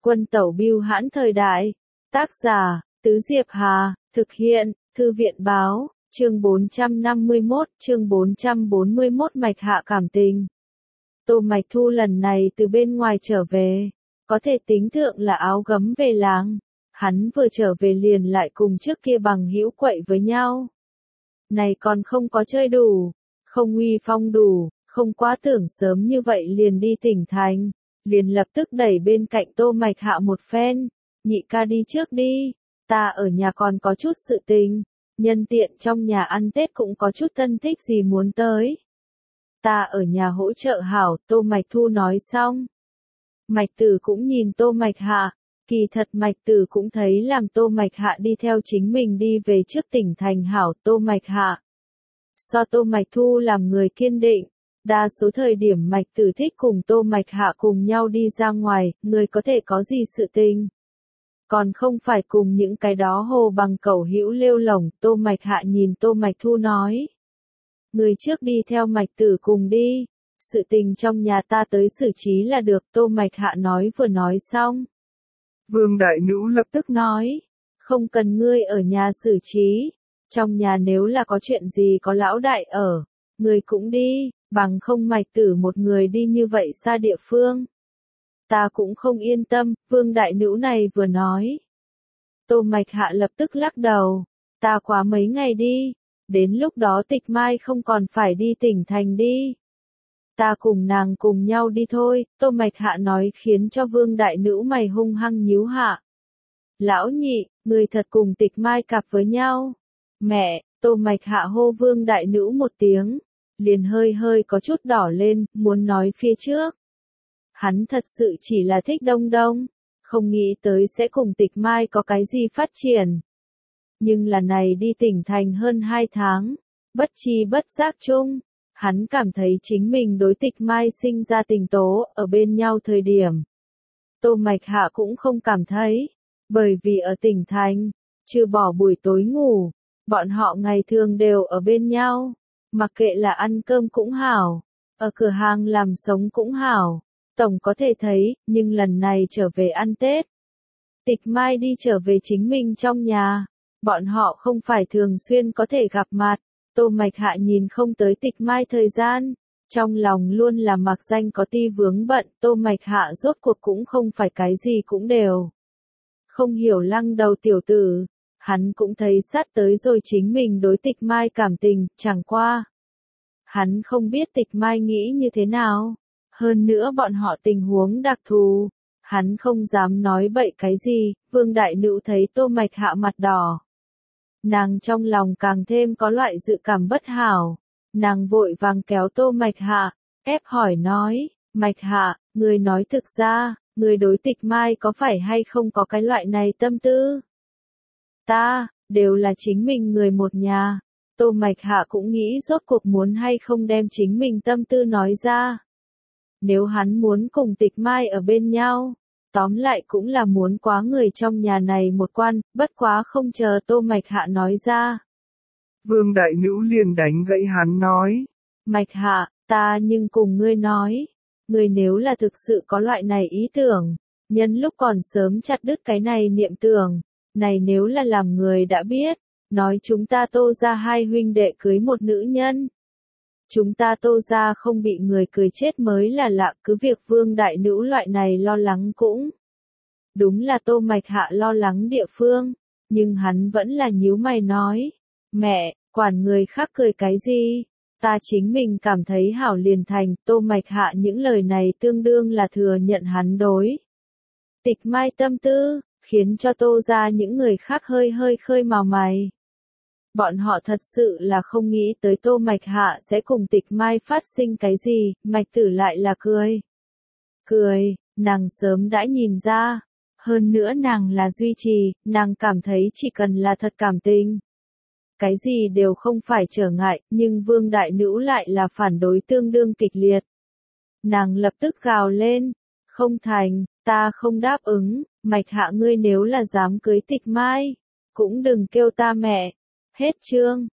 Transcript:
Quân tẩu bưu hãn thời đại. Tác giả, Tứ Diệp Hà, thực hiện, Thư viện báo, chương 451, chương 441 Mạch Hạ cảm tình. Tô Mạch Thu lần này từ bên ngoài trở về, có thể tính thượng là áo gấm về làng. Hắn vừa trở về liền lại cùng trước kia bằng hữu quậy với nhau. Này còn không có chơi đủ, không uy phong đủ, không quá tưởng sớm như vậy liền đi tỉnh thành, liền lập tức đẩy bên cạnh Tô Mạch Hạ một phen, nhị ca đi trước đi, ta ở nhà còn có chút sự tình, nhân tiện trong nhà ăn Tết cũng có chút thân thích gì muốn tới. Ta ở nhà hỗ trợ hảo, Tô Mạch Thu nói xong. Mạch Tử cũng nhìn Tô Mạch Hạ, kỳ thật Mạch Tử cũng thấy làm Tô Mạch Hạ đi theo chính mình đi về trước tỉnh thành hảo. Tô Mạch Hạ so Tô Mạch Thu làm người kiên định, đa số thời điểm Mạch Tử thích cùng Tô Mạch Hạ cùng nhau đi ra ngoài, người có thể có gì sự tình. Còn không phải cùng những cái đó hồ bằng cẩu hữu lêu lổng. Tô Mạch Hạ nhìn Tô Mạch Thu nói. Người trước đi theo Mạch Tử cùng đi, sự tình trong nhà ta tới xử trí là được. Tô Mạch Hạ nói vừa nói xong. Vương Đại Nữ lập tức nói, không cần ngươi ở nhà xử trí, trong nhà nếu là có chuyện gì có lão đại ở, ngươi cũng đi, bằng không Mạch Tử một người đi như vậy xa địa phương. Ta cũng không yên tâm. Vương Đại Nữ này vừa nói. Tô Mạch Hạ lập tức lắc đầu, ta quá mấy ngày đi, đến lúc đó Tịch Mai không còn phải đi tỉnh thành đi. Ta cùng nàng cùng nhau đi thôi. Tô Mạch Hạ nói khiến cho Vương Đại Nữ mày hung hăng nhíu hạ. Lão nhị, người thật cùng Tịch Mai cặp với nhau. Mẹ, Tô Mạch Hạ hô Vương Đại Nữ một tiếng, liền hơi hơi có chút đỏ lên, muốn nói phía trước. Hắn thật sự chỉ là thích Đông Đông, không nghĩ tới sẽ cùng Tịch Mai có cái gì phát triển. Nhưng là này đi tỉnh thành hơn 2 tháng, bất chi bất giác chung, hắn cảm thấy chính mình đối Tịch Mai sinh ra tình tố ở bên nhau thời điểm. Tô Mạch Hạ cũng không cảm thấy, bởi vì ở tỉnh thành, trừ bỏ buổi tối ngủ, bọn họ ngày thường đều ở bên nhau, mặc kệ là ăn cơm cũng hảo, ở cửa hàng làm sống cũng hảo, tổng có thể thấy. Nhưng lần này trở về ăn Tết, Tịch Mai đi trở về chính mình trong nhà, bọn họ không phải thường xuyên có thể gặp mặt. Tô Mạch Hạ nhìn không tới Tịch Mai thời gian, trong lòng luôn là mặc danh có ti vướng bận. Tô Mạch Hạ rốt cuộc cũng không phải cái gì cũng đều không hiểu lăng đầu tiểu tử, hắn cũng thấy sát tới rồi chính mình đối Tịch Mai cảm tình, chẳng qua hắn không biết Tịch Mai nghĩ như thế nào, hơn nữa bọn họ tình huống đặc thù, hắn không dám nói bậy cái gì. Vương Đại Nữ thấy Tô Mạch Hạ mặt đỏ, nàng trong lòng càng thêm có loại dự cảm bất hảo, nàng vội vàng kéo Tô Mạch Hạ, ép hỏi nói, Mạch Hạ, người nói thực ra, người đối Tịch Mai có phải hay không có cái loại này tâm tư? Ta, đều là chính mình người một nhà. Tô Mạch Hạ cũng nghĩ rốt cuộc muốn hay không đem chính mình tâm tư nói ra. Nếu hắn muốn cùng Tịch Mai ở bên nhau, tóm lại cũng là muốn quá người trong nhà này một quan, bất quá không chờ Tô Mạch Hạ nói ra. Vương Đại Nữ liền đánh gãy hắn nói. Mạch Hạ, ta nhưng cùng ngươi nói, ngươi nếu là thực sự có loại này ý tưởng, nhân lúc còn sớm chặt đứt cái này niệm tưởng, này nếu là làm người đã biết, nói chúng ta Tô gia hai huynh đệ cưới một nữ nhân. Chúng ta Tô gia không bị người cười chết mới là lạ. Cứ việc Vương Đại Nữ loại này lo lắng cũng đúng là Tô Mạch Hạ lo lắng địa phương, nhưng hắn vẫn là nhíu mày nói, mẹ, quản người khác cười cái gì, ta chính mình cảm thấy hảo liền thành. Tô Mạch Hạ những lời này tương đương là thừa nhận hắn đối Tịch Mai tâm tư, khiến cho Tô gia những người khác hơi hơi khơi mào mày. Bọn họ thật sự là không nghĩ tới Tô Mạch Hạ sẽ cùng Tịch Mai phát sinh cái gì. Mạch Tử lại là cười. Cười, nàng sớm đã nhìn ra. Hơn nữa nàng là duy trì, nàng cảm thấy chỉ cần là thật cảm tình, cái gì đều không phải trở ngại. Nhưng Vương Đại Nữ lại là phản đối tương đương kịch liệt. Nàng lập tức gào lên, không thành, ta không đáp ứng. Mạch Hạ, ngươi nếu là dám cưới Tịch Mai, cũng đừng kêu ta mẹ. Hết chương.